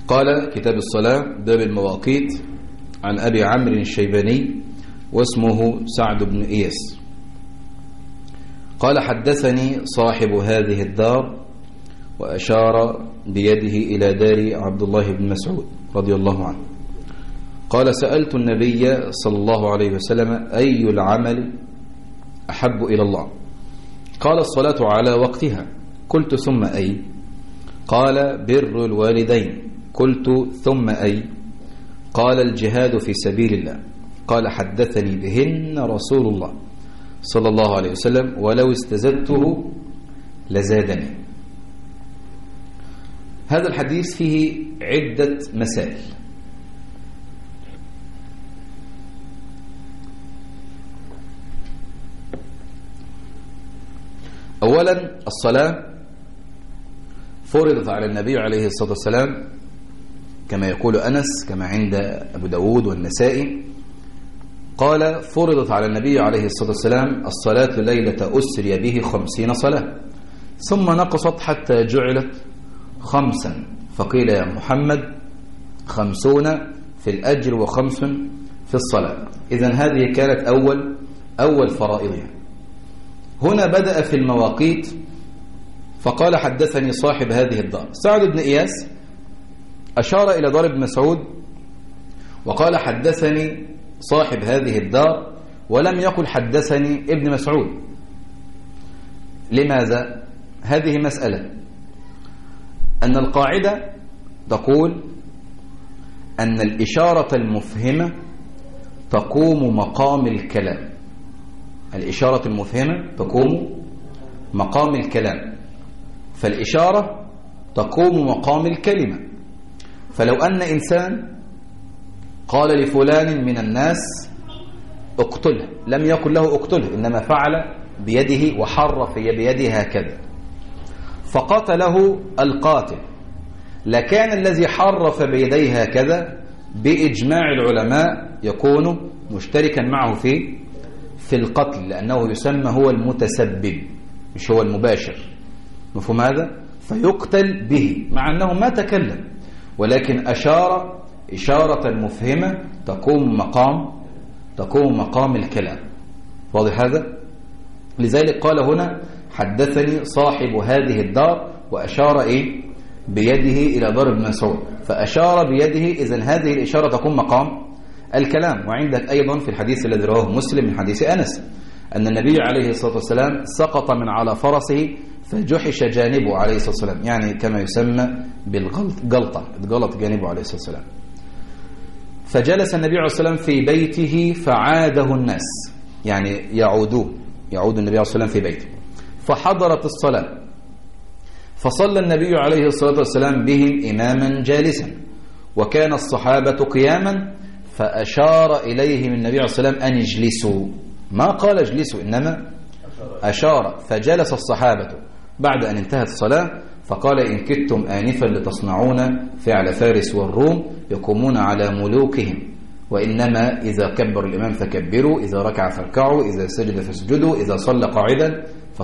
قال كتاب الصلاة باب المواقيت عن أبي عمرو الشيباني واسمه سعد بن إياس قال حدثني صاحب هذه الدار وأشار بيده إلى دار عبد الله بن مسعود رضي الله عنه قال سألت النبي صلى الله عليه وسلم أي العمل أحب إلى الله؟ قال الصلاة على وقتها. قلت ثم أي؟ قال بر الوالدين. قلت ثم أي؟ قال الجهاد في سبيل الله. قال حدثني بهن رسول الله صلى الله عليه وسلم ولو استزدته لزادني. هذا الحديث فيه عدة مسائل. أولا الصلاة فرضت على النبي عليه الصلاة والسلام كما يقول أنس كما عند أبو داود والنسائي قال فرضت على النبي عليه الصلاة والسلام الصلاة ليلة أسري به 50 صلاة ثم نقصت حتى جعلت 5 فقيل يا محمد 50 في الأجر و5 في الصلاة. إذن هذه كانت أول فرائضها. هنا بدأ في المواقيت فقال حدثني صاحب هذه الدار. سعد بن إياس أشار إلى دار ابن مسعود وقال حدثني صاحب هذه الدار ولم يقل حدثني ابن مسعود. لماذا؟ هذه مسألة أن القاعدة تقول أن الإشارة المفهمة تقوم مقام الكلام. الإشارة المفهمة تقوم مقام الكلام، فالإشارة تقوم مقام الكلمة. فلو أن إنسان قال لفلان من الناس اقتله لم يقل له اقتله إنما فعل بيده وحرف بيده هكذا فقتله القاتل، لكان الذي حرف بيديه هكذا بإجماع العلماء يكون مشتركا معه في القتل لأنه يسمى هو المتسبب مش هو المباشر. مفهوم هذا؟ فيقتل به مع أنه ما تكلم ولكن أشار إشارة مفهمة تقوم مقام الكلام. واضح هذا؟ لذلك قال هنا حدثني صاحب هذه الدار وأشار بيده إلى دار ابن مسعود فأشار بيده. إذن هذه الإشارة تقوم مقام الكلام. وعندك أيضا في الحديث الذي رواه مسلم من حديث أنس أن النبي عليه الصلاة والسلام سقط من على فرسه فجحش جانبه عليه الصلاة والسلام يعني كما يسمى بالجلطة اتجلط جانبه عليه الصلاة والسلام. فجلس النبي عليه الصلاة والسلام في بيته فعاده الناس يعني يعود النبي عليه الصلاة والسلام في بيته فحضرت الصلاة فصلى النبي عليه الصلاة والسلام بهم إماما جالسا وكان الصحابة قياما فأشار إليهم النبي عليه الصلاة والسلام أن اجلسوا. ما قال اجلسوا إنما أشار فجلس الصحابة بعد أن انتهت الصلاة فقال إن كدتم آنفا لتصنعون فعل فارس والروم يقومون على ملوكهم وإنما إذا كبر الإمام فكبروا إذا ركع فاركعوا إذا سجد فاسجدوا إذا صلى قاعدا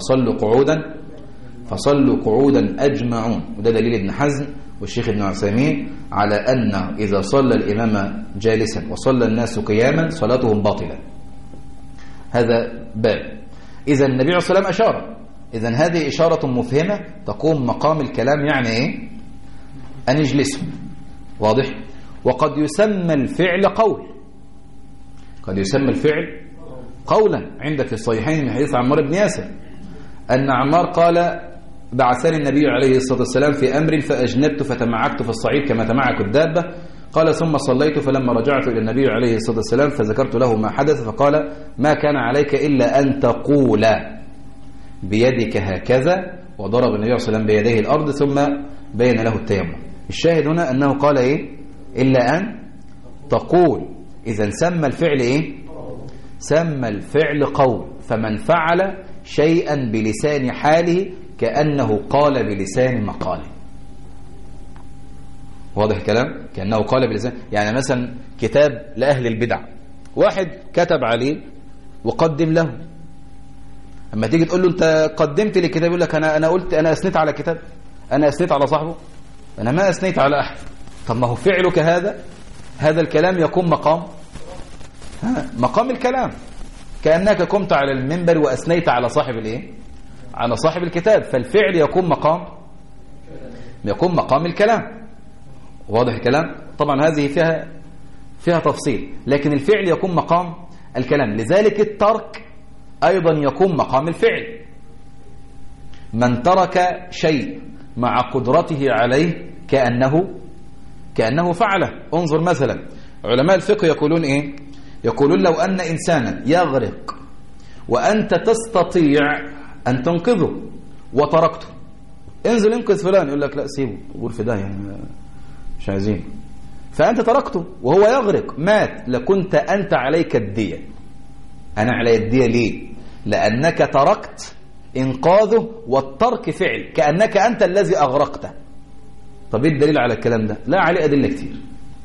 فصلوا قعودا أجمعون. وده دليل ابن حزم والشيخ ابن عثيمين على أن إذا صلى الإمام جالسا وصلى الناس قياما صلاتهم باطلة. هذا باب. إذا النبي عليه الصلاة والسلام أشار. إذا هذه إشارة مفهمة تقوم مقام الكلام يعني إيه؟ أن يجلسوا. واضح؟ وقد يسمى الفعل قول. قد يسمى الفعل قولا. عندك في الصحيحين من حديث عمار بن ياسر أن عمار قال بعثني النبي عليه الصلاة والسلام في أمر فأجنبت فتمعكت في الصعيد كما تمعك الدابة. قال ثم صليت فلما رجعت إلى النبي عليه الصلاة والسلام فذكرت له ما حدث فقال ما كان عليك إلا أن تقول بيدك هكذا وضرب النبي عليه الصلاة والسلام بيديه الأرض ثم بين له التيمم. الشاهد هنا أنه قال إيه؟ إلا أن تقول. إذا سمى الفعل إيه؟ سمى الفعل قول. فمن فعل شيئا بلسان حاله كأنه قال بلسان مقاله. واضح الكلام؟ كأنه قال بلسان يعني مثلا كتاب لأهل البدع واحد كتب عليه وقدم له اما تيجي تقول له انت قدمت لي كتاب يقول لك انا قلت انا اثنيت على كتاب انا اثنيت على صاحبه انا ما اثنيت على احد طب ما هو فعلك هذا الكلام يكون مقام الكلام، كأنك قمت على المنبر وأثنيت على صاحب الايه، على صاحب الكتاب، فالفعل يكون مقام الكلام. واضح الكلام؟ طبعا هذه فيها تفصيل، لكن الفعل يكون مقام الكلام. لذلك الترك أيضا يكون مقام الفعل. من ترك شيء مع قدرته عليه كأنه فعله. انظر مثلا علماء الفقه يقولون ايه؟ يقولون لو أن إنسانا يغرق وأنت تستطيع أن تنقذه وتركته، انزل انقذ فلان، يقول لك لا سيبه، قول في ده يعني مش عايزين، فأنت تركته وهو يغرق مات، لكنت أنت عليك الدية. أنا علي الدية ليه؟ لأنك تركت إنقاذه، والترك فعل، كأنك أنت الذي أغرقته. طب ايه الدليل على الكلام ده؟ لا، عليه أدلة كتير.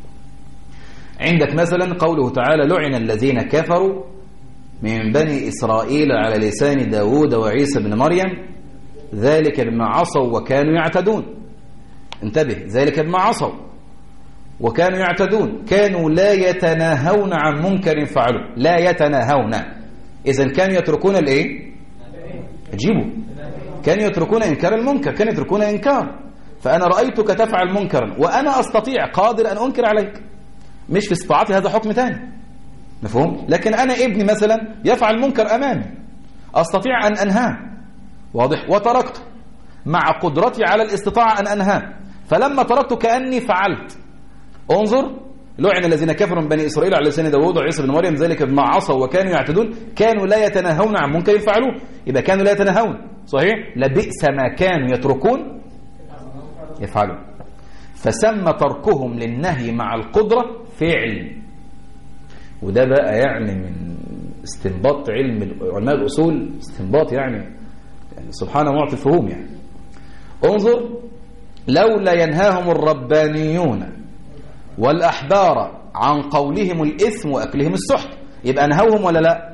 عندك مثلا قوله تعالى: لعن الذين كفروا من بني إسرائيل على لسان داود وعيسى بن مريم ذلك بما عصوا وكانوا يعتدون. انتبه، ذلك بما عصوا وكانوا يعتدون، كانوا لا يتناهون عن منكر فعلوا. لا يتناهون، إذن كانوا يتركون الايه؟ اجيبوا، كانوا يتركون إنكار المنكر، كانوا يتركون إنكار. فأنا رأيتك تفعل منكرا وأنا أستطيع قادر أن أنكر عليك، مش في استطاعتي، هذا حكم تاني، مفهوم؟ لكن أنا ابني مثلا يفعل منكر أمامي، أستطيع أن أنهاه، واضح؟ وتركته مع قدرتي على الاستطاعة أن أنهاه، فلما تركته كأني فعلت. انظر: لعن الذين كفروا من بني إسرائيل على لسان داود وعيسى بن مريم ذلك بما عصوا وكانوا يعتدون، كانوا لا يتناهون عن منكر فعلوه. يبقى كانوا لا يتناهون، صحيح؟ لبئس ما كانوا يتركون يفعلون. فسمى تركهم للنهي مع القدرة فعل. وده بقى يعني من استنباط علماء الأصول، استنباط يعني سبحانه معطي الفهوم يعني. انظر: لولا ينهاهم الربانيون والأحبار عن قولهم الإثم وأكلهم السحت. يبقى نهوهم ولا لا؟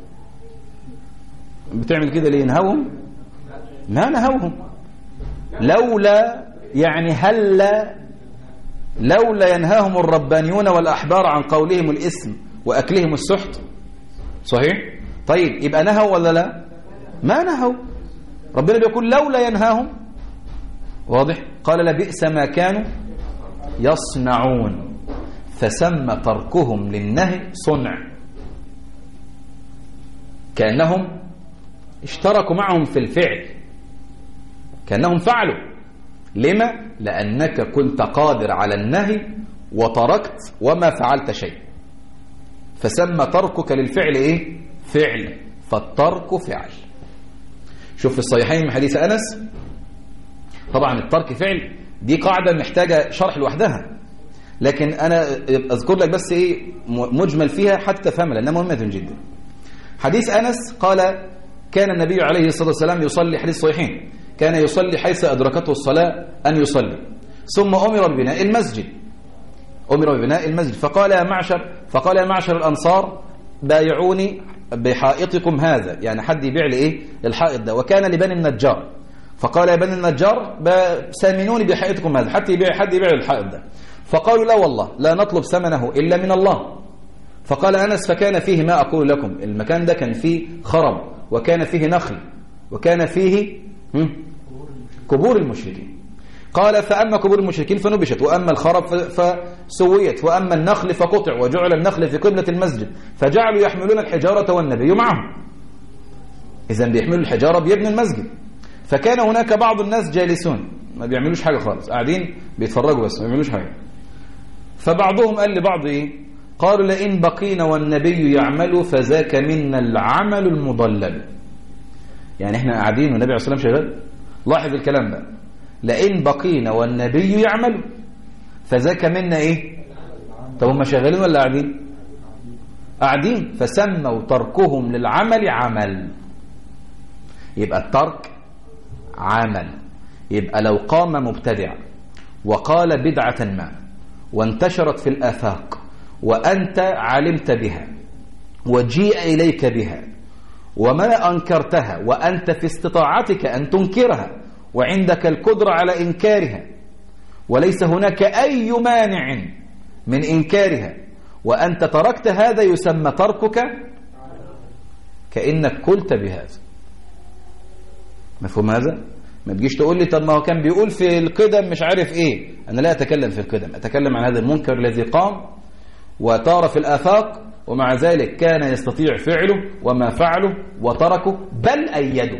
بتعمل كده ليه؟ نهوهم؟ لا، نهوهم. لولا يعني هلا، لولا ينهاهم الربانيون والأحبار عن قولهم الإثم وأكلهم السحت، صحيح؟ طيب يبقى نهوا ولا لا؟ ما نهوا. ربنا بيقول لولا ينهاهم، واضح؟ قال لبئس ما كانوا يصنعون، فسمى تركهم للنهي صنع، كأنهم اشتركوا معهم في الفعل، كأنهم فعلوا. لما؟ لأنك كنت قادر على النهي وتركت وما فعلت شيء، فسمى تركك للفعل ايه؟ فعل، فالترك فعل. شوف في الصحيحين من حديث أنس، طبعا الترك فعل دي قاعدة محتاجة شرح لوحدها، لكن أنا أذكر لك بس ايه مجمل فيها حتى تفهمها لأنها مهمة جدا. حديث أنس قال: كان النبي عليه الصلاة والسلام يصلي، حديث صحيحين، كان يصلي حيث أدركته الصلاة أن يصلي، ثم أمر ببناء المسجد، فقال يا معشر الأنصار بايعوني بحائطكم هذا، يعني حد يبيع لي ايه الحائط ده. وكان لبني النجار، فقال يا بني النجار سامنوني بحائطكم هذا، حد يبيع الحائط ده. فقالوا لا والله لا نطلب ثمنه إلا من الله. فقال أنس: فكان فيه ما أقول لكم، المكان ده كان فيه خرم، وكان فيه نخل، وكان فيه قبور المشركين. قال: فأما قبور المشركين فنبشت، وأما الخرب فسويت، وأما النخل فقطع، وجعل النخل في قبلة المسجد، فجعلوا يحملون الحجارة والنبي معهم. إذن بيحملوا الحجارة بيبنوا المسجد. فكان هناك بعض الناس جالسون ما بيعملوش حاجة خالص، قاعدين بيتفرجوا بس ما بيعملوش حاجة. فبعضهم قال لبعض ايه؟ قالوا: لئن بقينا والنبي يعمل فذاك منا العمل المضلل. يعني احنا قاعدين والنبي عليه الصلاة والسلام شغال. لاحظ الكلام ده: لئن بقينا والنبي يعمل فذاك منا ايه؟ طب هم شغالين ولا قاعدين؟ قاعدين. فسموا تركهم للعمل عمل. يبقى الترك عمل. يبقى لو قام مبتدع وقال بدعة ما وانتشرت في الآفاق وأنت علمت بها وجيء إليك بها وما أنكرتها وأنت في استطاعتك أن تنكرها وعندك القدرة على إنكارها وليس هناك أي مانع من إنكارها وأنت تركت هذا يسمى تركك كأنك قلت بهذا. مفهوم هذا؟ ما تجيش تقول لي طب ما هو كان بيقول في القدم مش عارف ايه. انا لا اتكلم في القدم، اتكلم عن هذا المنكر الذي قام وطار في الآفاق ومع ذلك كان يستطيع فعله وما فعله وتركه بل أيده.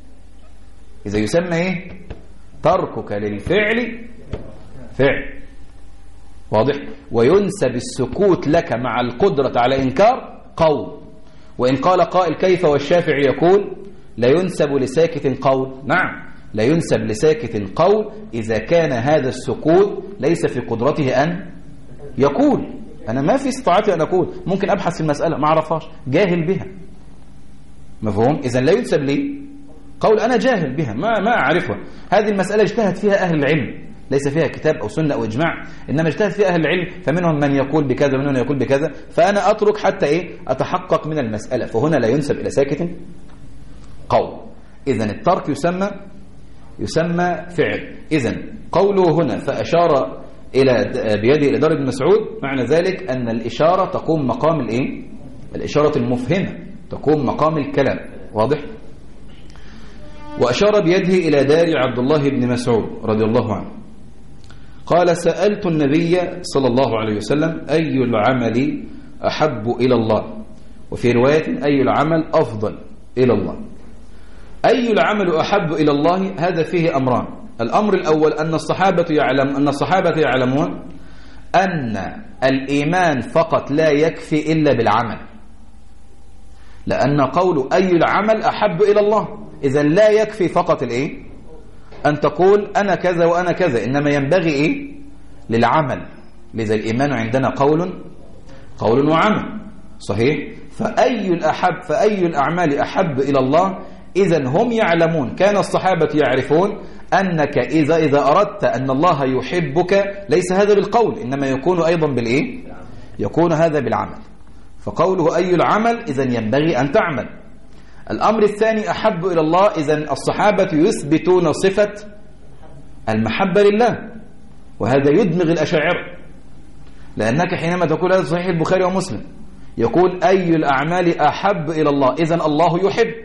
إذا يسمى ايه؟ تركك للفعل فعل. واضح؟ وينسب السكوت لك مع القدرة على إنكار قول. وإن قال قائل كيف والشافعي يقول لا ينسب لساكت قول. نعم لا ينسب لساكت قول إذا كان هذا السكوت ليس في قدرته أن يقول. أنا ما في استطاعتي أن أقول، ممكن أبحث في المسألة ما أعرفهاش، جاهل بها. مفهوم؟ إذا لا ينسب لي قول أنا جاهل بها ما أعرفها. هذه المسألة اجتهد فيها أهل العلم، ليس فيها كتاب أو سنة أو إجماع، إنما اجتهد فيها أهل العلم، فمنهم من يقول بكذا ومنهم من يقول بكذا، فأنا أترك حتى أتحقق من المسألة. فهنا لا ينسب إلى ساكت قول. إذن الترك يسمى فعل. إذن قوله هنا فأشار بيده إلى دار بن مسعود، معنى ذلك أن الإشارة تقوم مقام الإشارة المفهمة، تقوم مقام الكلام. واضح؟ وأشار بيده إلى دار عبد الله بن مسعود رضي الله عنه. قال سألت النبي صلى الله عليه وسلم أي العمل أحب إلى الله، وفي رواية أي العمل أفضل إلى الله. أي العمل أحب إلى الله هذا فيه أمران. الأمر الأول أن الصحابة يعلمون أن الإيمان فقط لا يكفي إلا بالعمل، لأن قول أي العمل أحب إلى الله إذن لا يكفي فقط أن تقول أنا كذا وأنا كذا، إنما ينبغي للعمل. لذا الإيمان عندنا قول وعمل. صحيح؟ فأي الأعمال أحب إلى الله. إذن هم يعلمون، كان الصحابة يعرفون أنك إذا أردت أن الله يحبك ليس هذا بالقول، إنما يكون أيضا يكون هذا بالعمل. فقوله أي العمل إذن ينبغي أن تعمل. الأمر الثاني أحب إلى الله، إذن الصحابة يثبتون صفة المحبة لله، وهذا يدمغ الأشاعرة، لأنك حينما تقول هذا صحيح البخاري ومسلم يقول أي الأعمال أحب إلى الله، إذن الله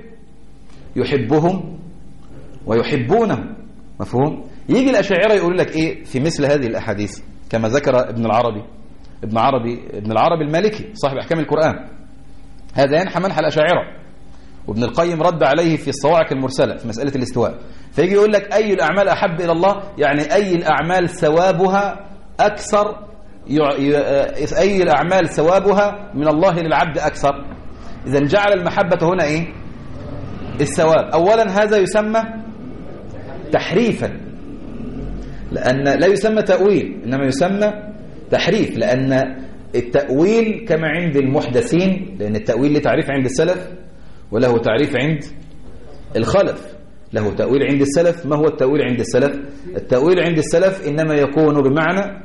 يحبهم ويحبونه. مفهوم؟ يجي الأشاعرة يقول لك في مثل هذه الأحاديث كما ذكر ابن العربي المالكي صاحب أحكام القرآن، هذا ينحى منحى الأشاعرة، وابن القيم رد عليه في الصواعق المرسلة في مسألة الاستواء. فيجي يقول لك أي الأعمال أحب إلى الله، يعني أي الأعمال ثوابها أكثر، أي الأعمال ثوابها من الله للعبد أكثر. إذن جعل المحبة هنا الثواب. أولا هذا يسمى تحريفا، لأن لا يسمى تأويل إنما يسمى تحريف، لأن التأويل كما عند المحدثين، لأن التأويل له تعريف عند السلف وله تعريف عند الخلف. له تأويل عند السلف. ما هو التأويل عند السلف؟ التأويل عند السلف إنما يكون بمعنى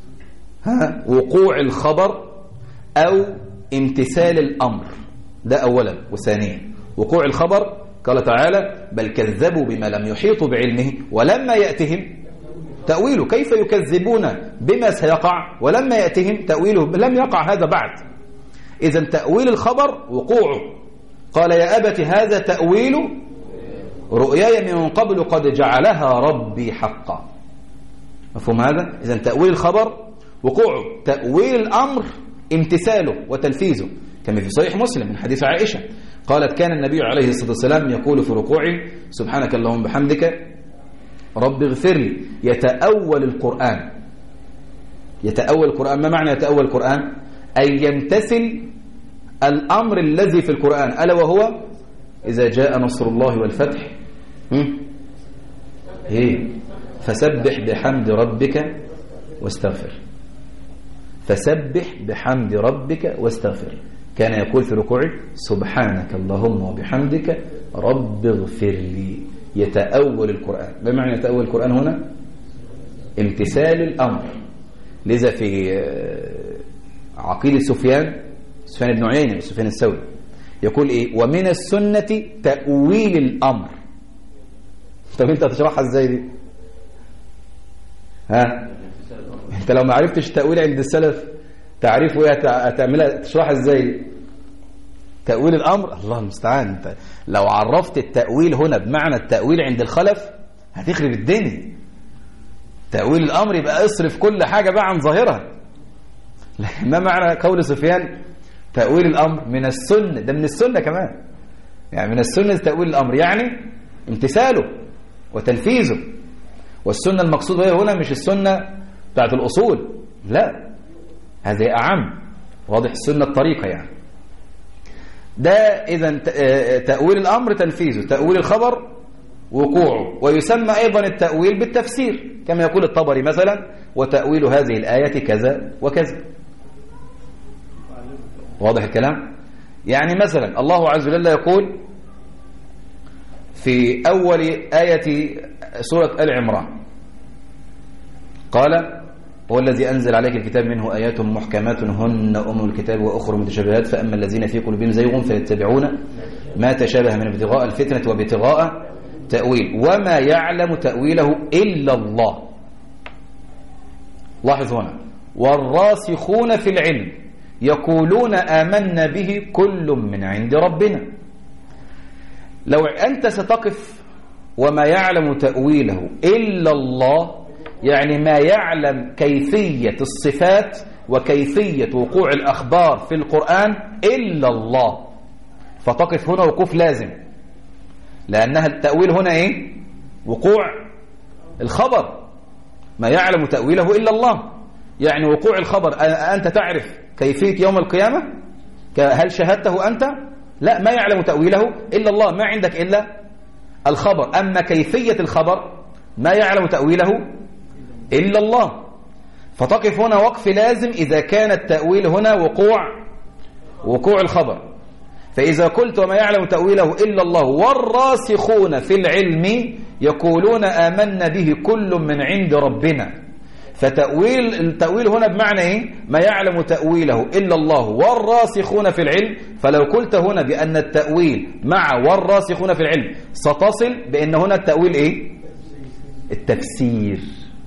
وقوع الخبر أو امتثال الأمر، ده أولا. وثانيا وقوع الخبر، قال تعالى بل كذبوا بما لم يحيطوا بعلمه ولما يأتهم تأويله. كيف يكذبون بما سيقع ولما يأتهم تأويله؟ لم يقع هذا بعد. إذن تأويل الخبر وقوعه. قال يا أبت هذا تأويل رؤياي من قبل قد جعلها ربي حقا. مفهوم هذا؟ إذن تأويل الخبر وقوعه، تأويل الأمر امتثاله وتنفيذه، كما في صحيح مسلم من حديث عائشة قالت كان النبي عليه الصلاة والسلام يقول في ركوعه سبحانك اللهم بحمدك رب اغفر لي. يتأول القرآن. ما معنى يتأول القرآن؟ أي يمتثل الأمر الذي في القرآن، ألا وهو إذا جاء نصر الله والفتح فسبح بحمد ربك واستغفر. فسبح بحمد ربك واستغفر. كان يقول في ركوعه سبحانك اللهم وبحمدك رب اغفر لي. يتأول القرآن. ما معنى يتأول القرآن هنا؟ امتثال الأمر. لذا في عقيدة سفيان بن عيينة سفيان الثوري يقول ومن السنة تأويل الأمر. طب انت هتشرحها ازاي دي؟ ها انت لو ما عرفتش التأويل عند السلف تعرفه ايه؟ هتعملها تشرحها ازاي؟ تأويل الأمر الله المستعان. انت لو عرفت التأويل هنا بمعنى التأويل عند الخلف هتخرب الدنيا. تأويل الأمر يبقى اصرف كل حاجة بقى عن ظاهرها. لكن ما معنى قول سفيان تأويل الأمر من السنة؟ ده من السنة كمان، يعني من السنة تأويل الأمر يعني امتثاله وتنفيذه. والسنة المقصود بها هنا مش السنة بتاعت الأصول، لا هذه أعم، واضح؟ السنة الطريقة يعني. ده إذا تأويل الأمر تنفيذه، تأويل الخبر وقوعه. ويسمى أيضا التأويل بالتفسير كما يقول الطبري مثلا وتأويل هذه الآية كذا وكذا. واضح الكلام؟ يعني مثلا الله عز وجل يقول في أول آية سورة آل عمران قال هو الذي أنزل عليك الكتاب منه آيات محكمات هن أم الكتاب وأخر متشابهات فأما الذين في قلوبهم زيغ فيتبعون ما تشابه من ابتغاء الفتنة وابتغاء تأويل وما يعلم تأويله إلا الله. لاحظ هنا والراسخون في العلم يقولون آمنا به كل من عند ربنا. لو أنت ستقف وما يعلم تأويله إلا الله، يعني ما يعلم كيفية الصفات وكيفية وقوع الأخبار في القرآن إلا الله، فتقف هنا وقوف لازم، لأنها التأويل هنا إيه؟ وقوع الخبر. ما يعلم تأويله إلا الله يعني وقوع الخبر. أنت تعرف كيفية يوم القيامة؟ هل شاهدته أنت؟ لا، ما يعلم تأويله إلا الله، ما عندك إلا الخبر. أما كيفية الخبر ما يعلم تأويله إلا الله، فتقف هنا وقف لازم إذا كان التأويل هنا وقوع الخبر. فإذا قلت وما يعلم تأويله إلا الله والراسخون في العلم يقولون آمنا به كل من عند ربنا، التأويل هنا بمعنى إيه؟ ما يعلم تأويله إلا الله والراسخون في العلم. فلو قلت هنا بأن التأويل مع والراسخون في العلم ستصل بأن هنا التأويل إيه؟ التفسير.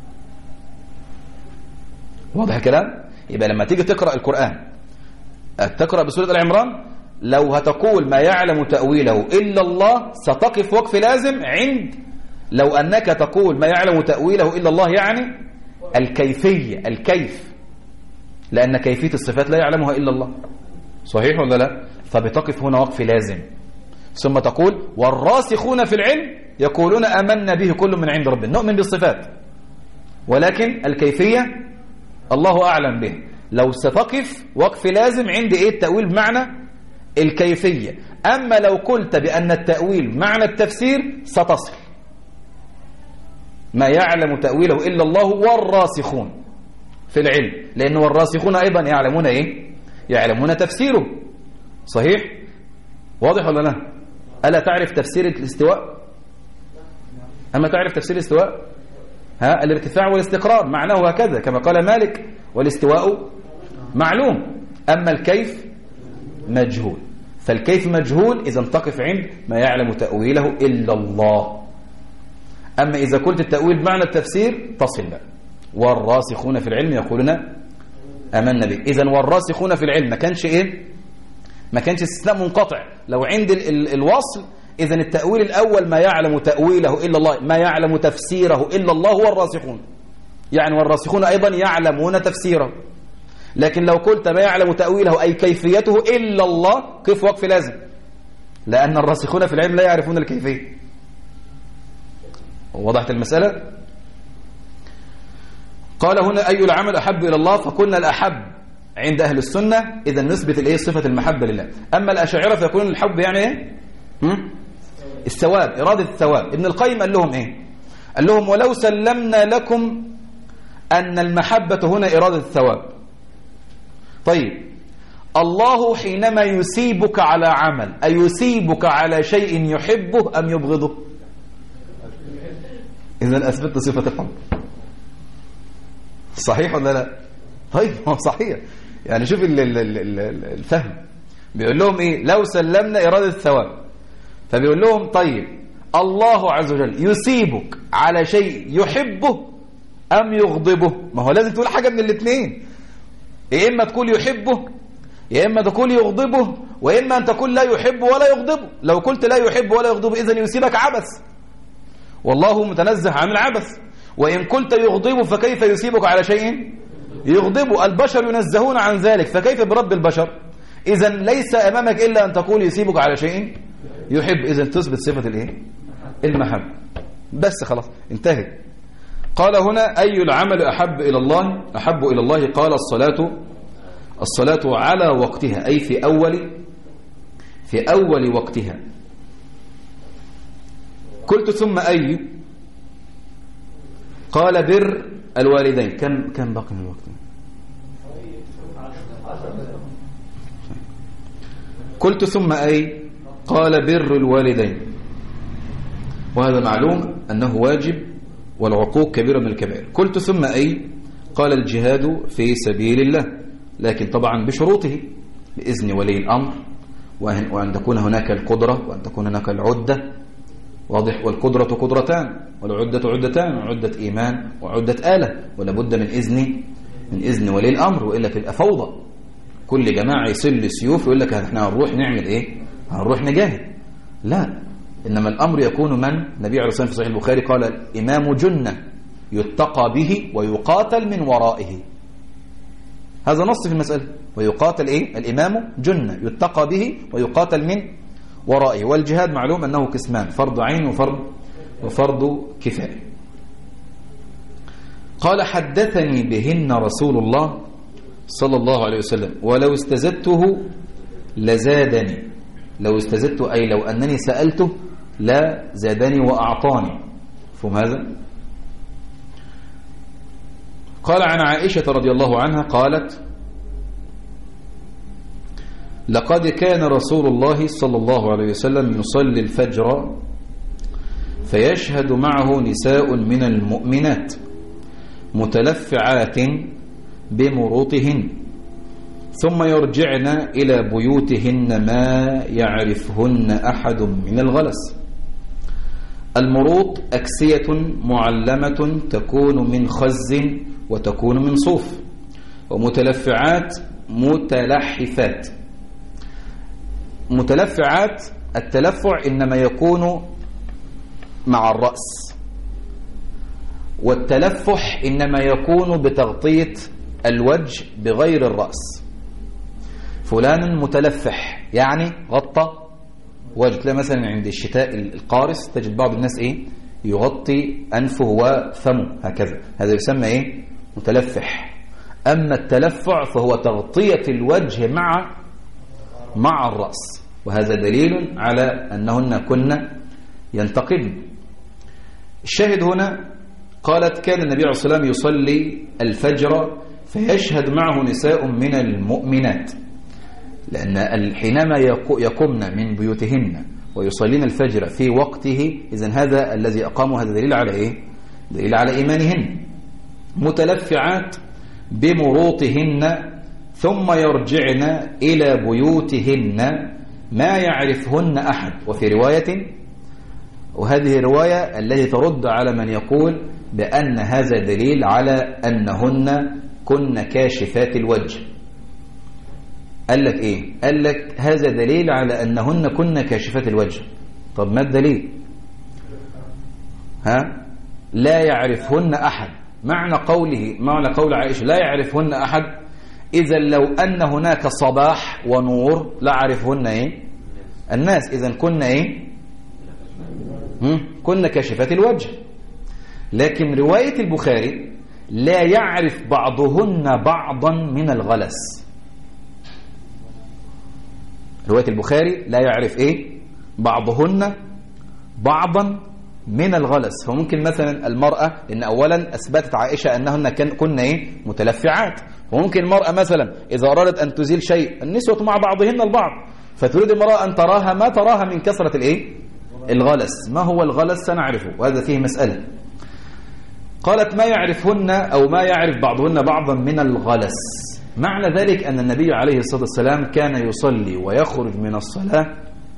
واضح الكلام؟ يبقى لما تيجي تقرأ القرآن تقرأ بسورة العمران لو هتقول ما يعلم تأويله إلا الله ستقف وقف لازم عند لو أنك تقول ما يعلم تأويله إلا الله يعني الكيفية، الكيف، لأن كيفية الصفات لا يعلمها إلا الله. صحيح ولا لا؟ فبتقف هنا وقف لازم ثم تقول والراسخون في العلم يقولون آمنا به كل من عند ربنا. نؤمن بالصفات ولكن الكيفية الله أعلم به. لو ستقف وقف لازم عند إيه؟ التأويل بمعنى الكيفية. أما لو قلت بأن التأويل معنى التفسير ستصل ما يعلم تأويله إلا الله والراسخون في العلم، لأنه والراسخون أيضا يعلمون إيه؟ يعلمون تفسيره. صحيح؟ واضح ولا لا؟ ألا تعرف تفسير الاستواء؟ أما تعرف تفسير الاستواء؟ الارتفاع والاستقرار معناه هكذا كما قال مالك والاستواء معلوم، أما الكيف مجهول. فالكيف مجهول إذا تقف عند ما يعلم تأويله إلا الله. أما إذا قلت التأويل بمعنى التفسير تصل بقى والراسخون في العلم يقولون آمنا به. إذن والراسخون في العلم ما كانش إيه؟ ما كانش استثناء منقطع. لو عند الوصل إذن التأويل الأول ما يعلم تأويله إلا الله، ما يعلم تفسيره إلا الله هو الراسخون، يعني والراسخون أيضا يعلمون تفسيره. لكن لو قلت ما يعلم تأويله أي كيفيته إلا الله قف وقف لازم، لأن الراسخون في العلم لا يعرفون الكيفية. وضحت المسألة؟ قال هنا أي العمل أحب إلى الله؟ فقلنا الأحب عند أهل السنة إذا نثبت الإيه؟ صفة المحبة لله. أما الأشاعرة فيقولون الحب يعني إيه؟ الثواب، إرادة الثواب. ابن القيم قال لهم إيه؟ قال لهم ولو سلمنا لكم أن المحبة هنا إرادة الثواب. طيب الله حينما يثيبك على عمل أيثيبك على شيء يحبه أم يبغضه؟ إذن أثبت صفة الحب. صحيح ولا لا؟ طيب هو صحيح. يعني شوف الفهم بيقول لهم إيه؟ لو سلمنا إرادة الثواب، فبيقول لهم طيب الله عز وجل يثيبك على شيء يحبه أم يغضبه. ما هو لازم تقول حاجة من الاثنين، يا إما تقول يحبه يا إما تقول يغضبه، وإما أن تقول لا يحب ولا يغضبه. لو قلت لا يحب ولا يغضبه إذن يصيبك عبث، والله متنزه عن العبث. وإن قلت يغضبه فكيف يصيبك على شيء يغضبه؟ البشر ينزهون عن ذلك، فكيف برب البشر؟ إذن ليس أمامك إلا أن تقول يصيبك على شيء يحب، إذن تثبت صفة الإيه؟ المحبة. بس خلاص انتهت. قال هنا أي العمل أحب إلى الله؟ قال الصلاة على وقتها، أي في أول وقتها. قلت ثم أي؟ قال بر الوالدين. كم بقي من الوقت؟ قلت ثم أي؟ قال بر الوالدين، وهذا معلوم أنه واجب والعقوق كبيرة من الكبائر. قلت ثم أي؟ قال الجهاد في سبيل الله، لكن طبعا بشروطه، بإذن ولي الأمر، وأن تكون هناك القدرة، وأن تكون هناك العدة، واضح. والقدرة قدرتان، والعدة عدتان، عدة إيمان وعدة آلة، ولا بد من إذن ولي الأمر، وإلا تبقى فوضى. كل جماعة يصل سيوف ويقول لك احنا هنروح نعمل ايه؟ هنروح نجاهد. لا، إنما الأمر يكون من النبي عليه الصلاة والسلام في صحيح البخاري قال الإمام جنة يتقى به ويقاتل من ورائه. هذا نص في المسألة. ويقاتل ايه؟ الإمام جنة يتقى به ويقاتل من ورائه. والجهاد معلوم أنه قسمان، فرض عين وفرض كفاية. قال حدثني بهن رسول الله صلى الله عليه وسلم ولو استزدته لزادني. لو استزدت أي لو أنني سألته لا زادني وأعطاني. فهم هذا؟ قال عن عائشة رضي الله عنها قالت لقد كان رسول الله صلى الله عليه وسلم يصلي الفجر فيشهد معه نساء من المؤمنات متلفعات بمروطهن ثم يرجعن إلى بيوتهن ما يعرفهن أحد من الغلس. المروط أكسية معلمة تكون من خز وتكون من صوف. ومتلفعات متلحفات. متلفعات التلفع إنما يكون مع الرأس، والتلفح إنما يكون بتغطية الوجه بغير الرأس. فلان متلفح يعني غطى وجه. تلاقي مثلا عند الشتاء القارس تجد بعض الناس يغطي أنفه وفمه هكذا، هذا يسمى متلفح. أما التلفع فهو تغطية الوجه مع الرأس، وهذا دليل على أنهن كن ينتقبن. الشاهد هنا قالت كان النبي عليه الصلاة والسلام يصلي الفجر فيشهد معه نساء من المؤمنات، لأن حينما يقمن من بيوتهن ويصلين الفجر في وقته، إذن هذا الذي أقاموا هذا دليل على دليل على إيمانهن. متلفعات بمروطهن ثم يرجعن إلى بيوتهن ما يعرفهن أحد. وفي رواية، وهذه رواية التي ترد على من يقول بأن هذا دليل على أنهن كن كاشفات الوجه. قال لك إيه؟ قال لك هذا دليل على أنهن كن كاشفات الوجه. طب ما الدليل؟ لا يعرفهن أحد. معنى قول عائشة لا يعرفهن أحد، إذا لو أن هناك صباح ونور لا يعرفهن الناس، إذا كن كن كاشفات الوجه. لكن رواية البخاري لا يعرف بعضهن بعضا من الغلس. رواية البخاري لا يعرف بعضهن بعضا من الغلس. فممكن مثلا المرأة، لأن أولا أثبتت عائشة أنهن كن متلفعات، وممكن المرأة مثلا إذا أرادت أن تزيل شيء، النسوة مع بعضهن البعض، فتريد المرأة أن تراها ما تراها من كثرة الغلس. ما هو الغلس سنعرفه، وهذا فيه مسألة. قالت ما يعرفهن أو ما يعرف بعضهن بعضا من الغلس. معنى ذلك أن النبي عليه الصلاة والسلام كان يصلي ويخرج من الصلاة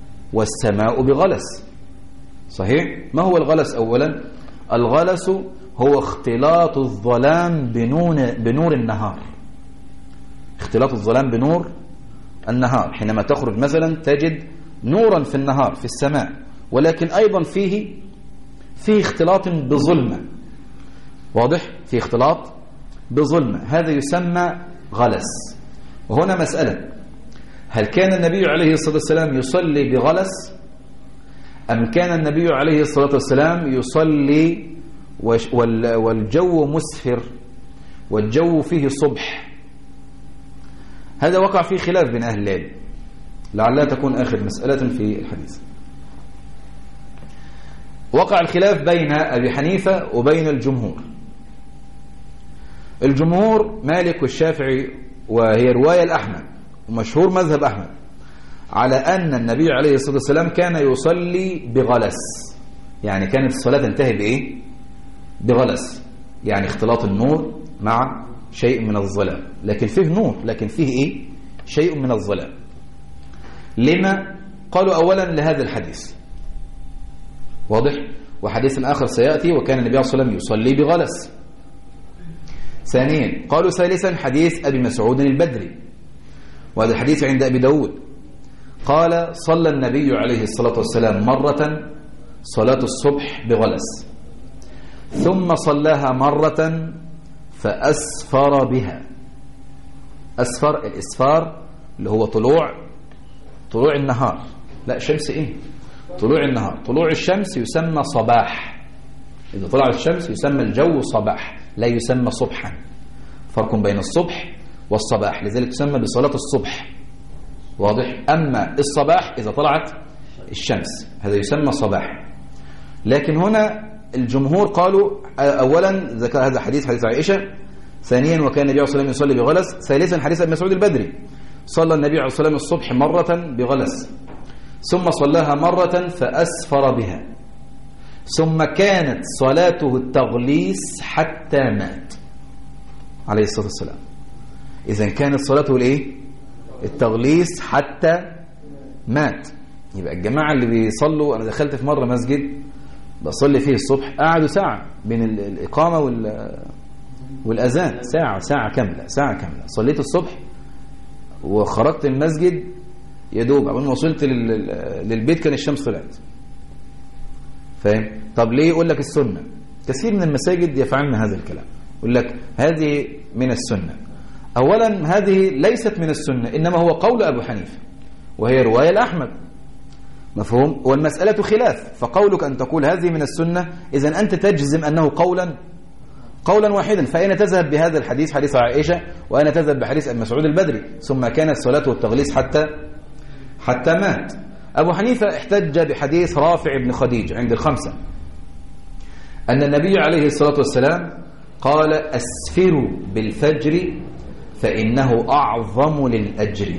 والسماء بغلس. صحيح؟ ما هو الغلس؟ أولا الغلس هو اختلاط الظلام بنور النهار. اختلاط الظلام بنور النهار، حينما تخرج مثلا تجد نورا في النهار في السماء، ولكن أيضا فيه اختلاط بظلمة. واضح؟ في اختلاط بظلمة، هذا يسمى غلس. وهنا مسألة: هل كان النبي عليه الصلاة والسلام يصلي بغلس، أم كان النبي عليه الصلاة والسلام يصلي والجو مسفر والجو فيه صبح؟ هذا وقع فيه خلاف بين أهل العلم، لعلها تكون آخر مسألة في الحديث. وقع الخلاف بين أبي حنيفة وبين الجمهور. الجمهور مالك والشافعي، وهي رواية الأحمد ومشهور مذهب أحمد، على أن النبي عليه الصلاة والسلام كان يصلي بغلس، يعني كانت الصلاة تنتهي بإيه؟ بغلس، يعني اختلاط النور مع شيء من الظلام، لكن فيه نور لكن فيه إيه؟ شيء من الظلام. لما؟ قالوا أولا لهذا الحديث، واضح؟ وحديث آخر سيأتي وكان النبي صلى الله عليه وسلم يصلي بغلس. ثانيا قالوا ثالثا حديث أبي مسعود البدري، وهذا الحديث عند أبي داود، قال: صلى النبي عليه الصلاة والسلام مرة صلاة الصبح بغلس، ثم صلاها مرة فأسفر بها. أسفر، الإسفار اللي هو طلوع النهار، لا شمس إيه؟ طلوع النهار. طلوع الشمس يسمى صباح، إذا طلعت الشمس يسمى الجو صباح، لا يسمى صبحا. فرق بين الصبح والصباح، لذلك تسمى بصلاة الصبح. واضح؟ أما الصباح إذا طلعت الشمس هذا يسمى صباح. لكن هنا الجمهور قالوا أولا ذكر هذا حديث عائشة، ثانيا وكان النبي صلى الله عليه وسلم يصلي بغلس، ثالثا حديث ابن مسعود البدري، صلى النبي عليه الصلاة والسلام الصبح مرة بغلس، ثم صلاها مرة فأسفر بها، ثم كانت صلاته التغليس حتى مات عليه الصلاة والسلام. إذن كانت صلاته الإيه؟ التغليس حتى مات. يبقى الجماعة اللي بيصلوا، أنا دخلت في مرة مسجد بصلي فيه الصبح، قعدوا ساعة بين الإقامة والأذان، ساعة كاملة صليت الصبح وخرجت المسجد يدوب، أول ما وصلت للبيت كان الشمس طلعت. فاهم؟ طب ليه؟ يقول لك السنة. كثير من المساجد يفعلن هذا الكلام، يقول لك هذه من السنة. أولا هذه ليست من السنة، إنما هو قول أبو حنيفة وهي رواية الأحمد، مفهوم؟ والمسألة خلاف، فقولك أن تقول هذه من السنة إذن أنت تجزم أنه قولا واحدا. فأين تذهب بهذا الحديث، حديث عائشة، وأين تذهب بحديث ابن مسعود البدري ثم كانت صلاته التغليس حتى مات؟ أبو حنيفة احتج بحديث رافع بن خديج عند الخمسة أن النبي عليه الصلاة والسلام قال: أسفروا بالفجر فإنه أعظم للأجر.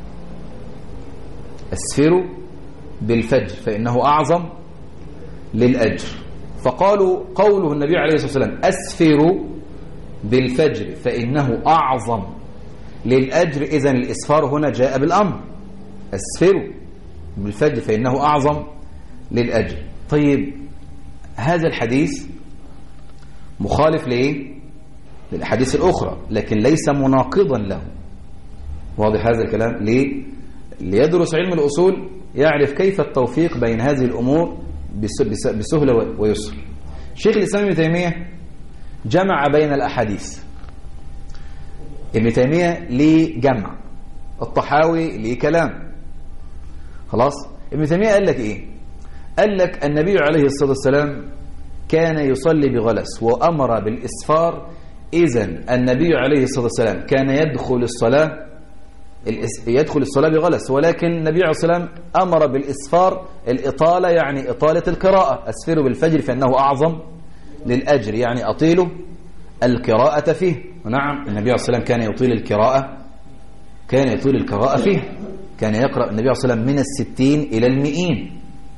أسفروا بالفجر فإنه أعظم للأجر. فقالوا قوله النبي عليه الصلاة والسلام أسفروا بالفجر فإنه أعظم للأجر، إذن الإسفار هنا جاء بالأمر، أسفروا بالفجر فإنه أعظم للأجر. طيب هذا الحديث مخالف لإيه؟ للأحاديث الأخرى، لكن ليس مناقضا له. واضح هذا الكلام؟ ليه؟ ليدرس علم الأصول يعرف كيف التوفيق بين هذه الأمور بسهولة ويسر. شيخ الإسلام ابن تيمية جمع بين الأحاديث. ابن تيمية ليه جمع، الطحاوي ليه كلام. خلاص؟ ابن تيمية قال لك إيه؟ قال لك النبي عليه الصلاة والسلام كان يصلي بغلس وأمر بالإسفار، إذن النبي عليه الصلاة والسلام كان يدخل الصلاة بغلس، ولكن النبي عليه الصلاة والسلام أمر بالإسفار، الإطالة يعني إطالة القراءة، أسفروا بالفجر فإنه أعظم للأجر، يعني أطيلوا القراءة فيه. ونعم النبي عليه الصلاة والسلام كان يطيل القراءة فيه، كان يقرأ النبي عليه الصلاة والسلام من 60 إلى 100.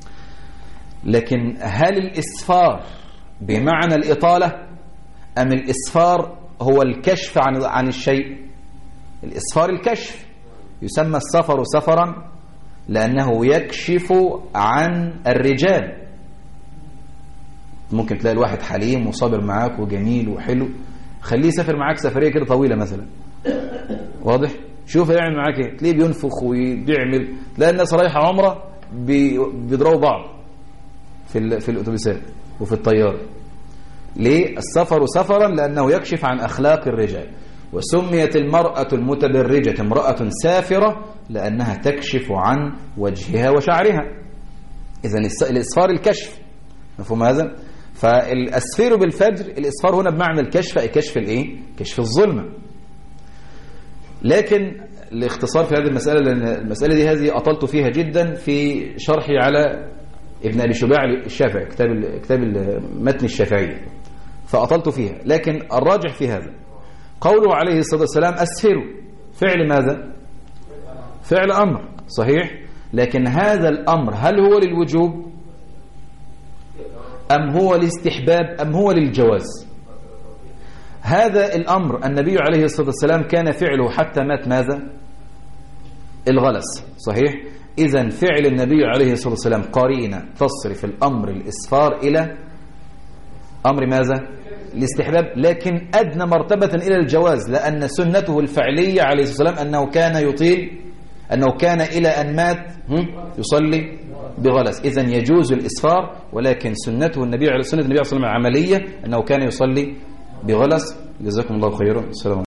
لكن هل الإسفار بمعنى الإطالة أم الإسفار هو الكشف عن الشيء؟ الإسفار الكشف، يسمى السفر سفرا لأنه يكشف عن الرجال. ممكن تلاقي الواحد حليم وصابر معاك وجميل وحلو، خليه يسافر معاك سفرية كده طويلة مثلا، واضح؟ شوف يعمل معاك ايه، تلاقيه بينفخ وبيعمل، تلاقي الناس رايحة عمرة بيضربوا بعض في الأتوبيسات وفي الطيارة. ليه؟ السفر سفرا لأنه يكشف عن أخلاق الرجال. وسميت المرأة المتبرجة امرأة سافرة لأنها تكشف عن وجهها وشعرها. إذن الإسفار الكشف، مفهوم هذا؟ فالأسفير بالفجر، الإسفار هنا بمعنى الكشف، أي كشف الإيه؟ كشف الظلمة. لكن الاختصار في هذه المسألة، لأن المسألة دي هذه أطلت فيها جدا في شرحي على ابن أبي شباع الشافعي، كتاب متن الشافعي، فأطلت فيها. لكن الراجح في هذا قوله عليه الصلاة والسلام أسفروا، فعل ماذا؟ فعل أمر صحيح، لكن هذا الأمر هل هو للوجوب أم هو للاستحباب أم هو للجواز؟ هذا الأمر النبي عليه الصلاة والسلام كان فعله حتى مات ماذا؟ الغلس صحيح. إذن فعل النبي عليه الصلاة والسلام قرينة تصرف الأمر الإسفار إلى أمر ماذا؟ الاستحباب، لكن أدنى مرتبة إلى الجواز، لأن سنته الفعلية عليه الصلاة والسلام أنه كان يطيل، أنه كان إلى أن مات يصلي بغلس. إذن يجوز الإسفار، ولكن سنته النبي عليه الصلاة والسلام عملية أنه كان يصلي بغلس. جزاكم الله خيرا. السلام عليكم.